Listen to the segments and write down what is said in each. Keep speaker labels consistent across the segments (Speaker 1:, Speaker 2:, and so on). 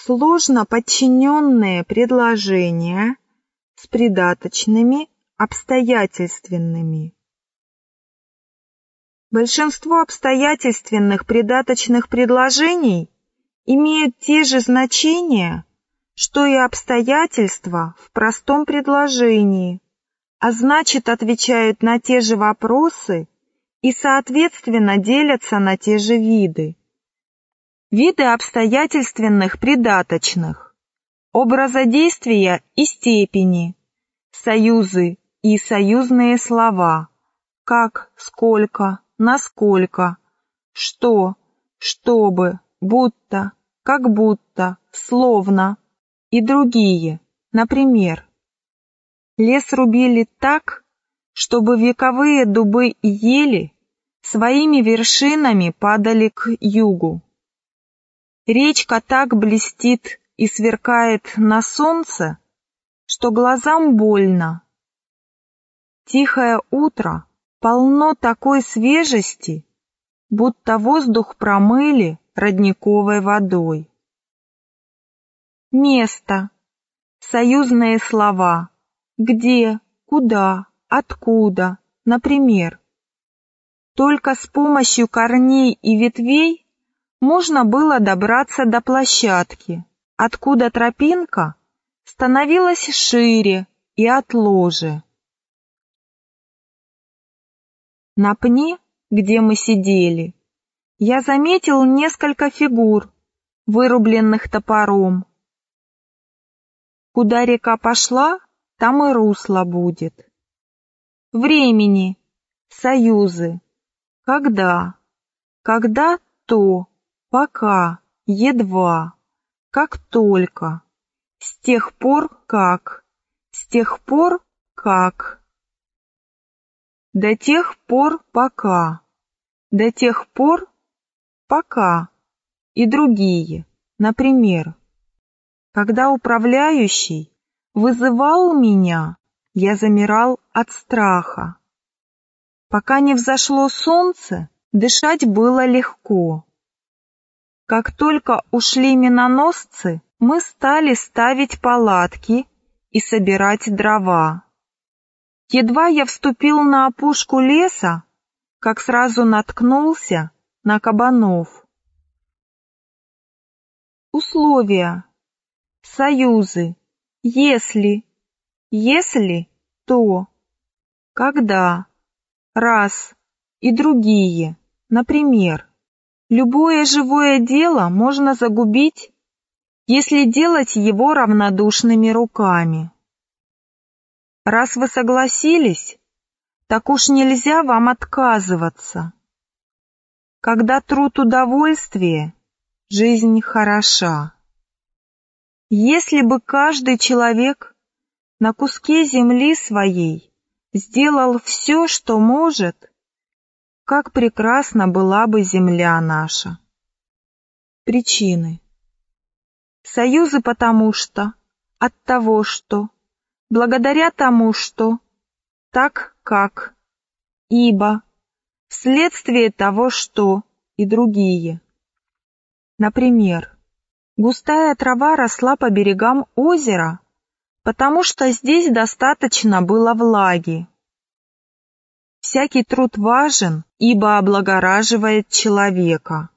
Speaker 1: сложно подчиненные предложения с придаточными обстоятельственными. Большинство обстоятельственных придаточных предложений имеют те же значения, что и обстоятельства в простом предложении, а значит, отвечают на те же вопросы и, соответственно, делятся на те же виды. Виды обстоятельственных придаточных: образа действия и степени, союзы и союзные слова, как, сколько, насколько, что, чтобы, будто, как будто, словно и другие. Например, лес рубили так, чтобы вековые дубы и ели своими вершинами падали к югу. Речка так блестит и сверкает на солнце, что глазам больно. Тихое утро полно такой свежести, будто воздух промыли родниковой водой. Место. Союзные слова. Где, куда, откуда. Например, только с помощью корней и ветвей можно было добраться до площадки, откуда тропинка становилась шире и отложе. На пне, где мы сидели, я заметил несколько фигур, вырубленных топором. Куда река пошла, там и русло будет. Времени, союзы, когда то, пока, едва, как только, с тех пор как, до тех пор пока, до тех пор пока и другие. Например, когда управляющий вызывал меня, я замирал от страха. Пока не взошло солнце, дышать было легко. Как только ушли миноносцы, мы стали ставить палатки и собирать дрова. Едва я вступил на опушку леса, как сразу наткнулся на кабанов. Условия. Союзы. Если, то, когда, раз и другие. Например, любое живое дело можно загубить, если делать его равнодушными руками. Раз вы согласились, так уж нельзя вам отказываться. Когда труд удовольствие, жизнь хороша. Если бы каждый человек на куске земли своей сделал все, что может, как прекрасна была бы земля наша. Причины. Союзы потому что, от того что, благодаря тому что, так как, ибо, вследствие того что и другие. Например, густая трава росла по берегам озера, потому что здесь достаточно было влаги. Всякий труд важен, ибо облагораживает человека.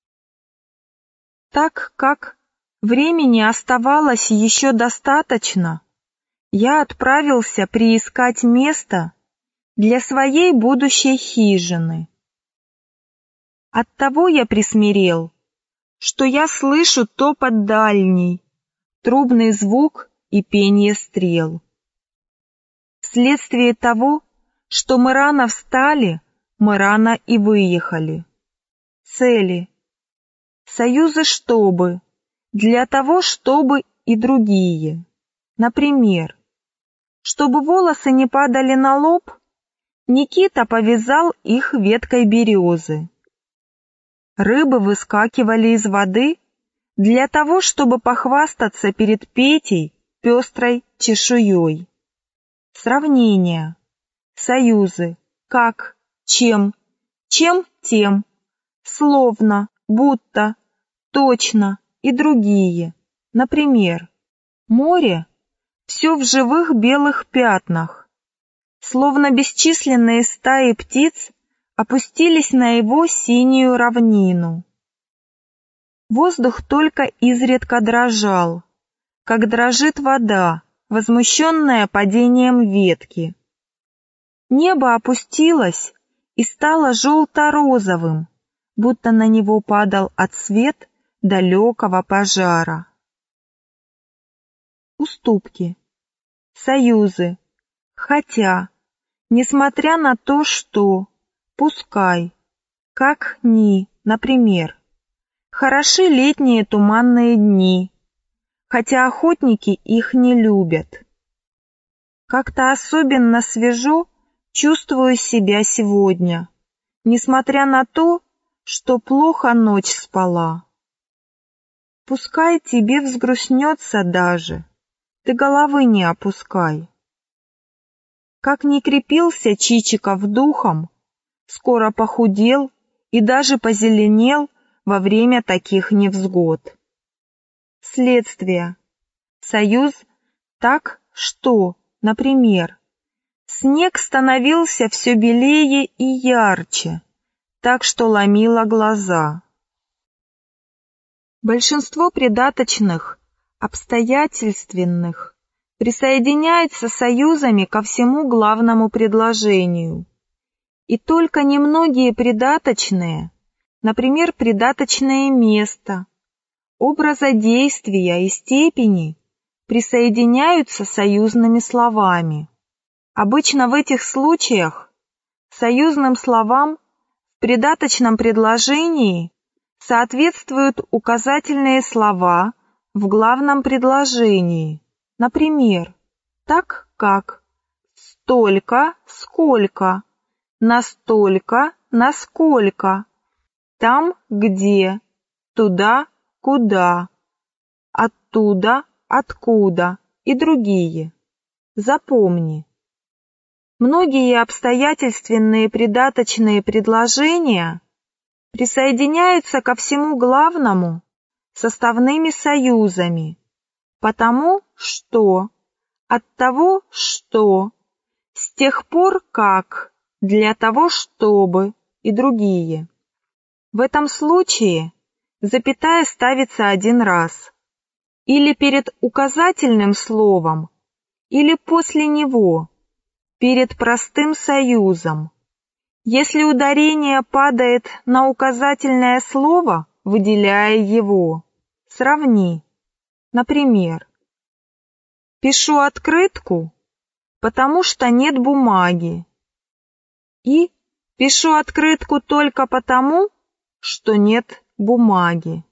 Speaker 1: Так как времени оставалось еще достаточно, я отправился приискать место для своей будущей хижины. Оттого я присмирел, что я слышу топот дальний, трубный звук и пение стрел. Вследствие того, что мы рано встали, мы рано и выехали. Цели. Союзы чтобы, для того, чтобы и другие. Например, чтобы волосы не падали на лоб, Никита повязал их веткой березы. Рыбы выскакивали из воды для того, чтобы похвастаться перед Петей пестрой чешуей. Сравнение. Союзы. Как, чем, тем, словно, будто, точно и другие. Например, море все в живых белых пятнах, словно бесчисленные стаи птиц опустились на его синюю равнину. Воздух только изредка дрожал, как дрожит вода, возмущенная падением ветки. Небо опустилось и стало желто-розовым, будто на него падал отсвет далекого пожара. Уступки, союзы, хотя, несмотря на то, что, пускай, как ни, например, хороши летние туманные дни, хотя охотники их не любят. Как-то особенно свежо чувствую себя сегодня, несмотря на то, что плохо ночь спала. Пускай тебе взгрустнется даже, ты головы не опускай. Как ни крепился Чичиков духом, скоро похудел и даже позеленел во время таких невзгод. Следствие. Союз так, что, например, снег становился все белее и ярче, так что ломило глаза. Большинство придаточных, обстоятельственных, присоединяется союзами ко всему главному предложению. И только немногие придаточные, например, придаточное место, образа действия и степени, присоединяются союзными словами. Обычно в этих случаях союзным словам в придаточном предложении соответствуют указательные слова в главном предложении. Например, так как, столько, сколько, настолько, насколько, там, где, туда, куда, оттуда, откуда и другие. Запомни. Многие обстоятельственные придаточные предложения присоединяются ко всему главному составными союзами, потому что, от того что, с тех пор как, для того чтобы и другие. В этом случае запятая ставится один раз, или перед указательным словом, или после него, перед простым союзом. Если ударение падает на указательное слово, выделяя его, сравни. Например, пишу открытку, потому что нет бумаги, и пишу открытку только потому, что нет бумаги.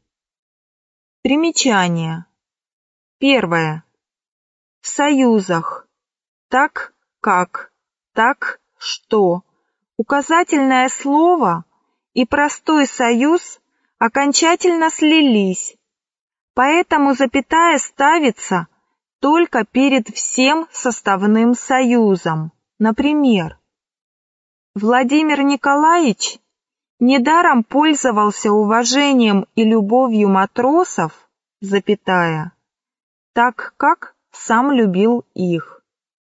Speaker 1: Примечание. Первое. В союзах так как, так что, указательное слово и простой союз окончательно слились, поэтому запятая ставится только перед всем составным союзом. Например, Владимир Николаевич недаром пользовался уважением и любовью матросов, запятая, так как сам любил их.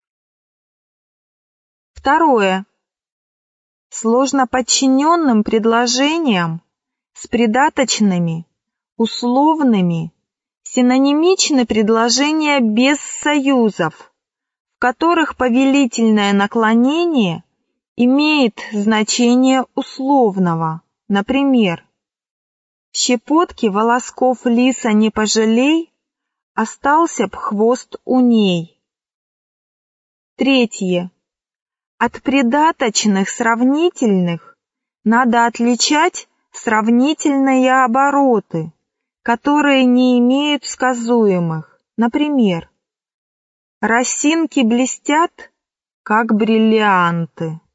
Speaker 1: Второе. Сложно подчиненным предложениям с придаточными, условными, синонимичны предложения без союзов, в которых повелительное наклонение имеет значение условного. Например, щепотки волосков лиса не пожалей, остался б хвост у ней. Третье. От придаточных сравнительных надо отличать сравнительные обороты, которые не имеют сказуемых. Например, росинки блестят, как бриллианты.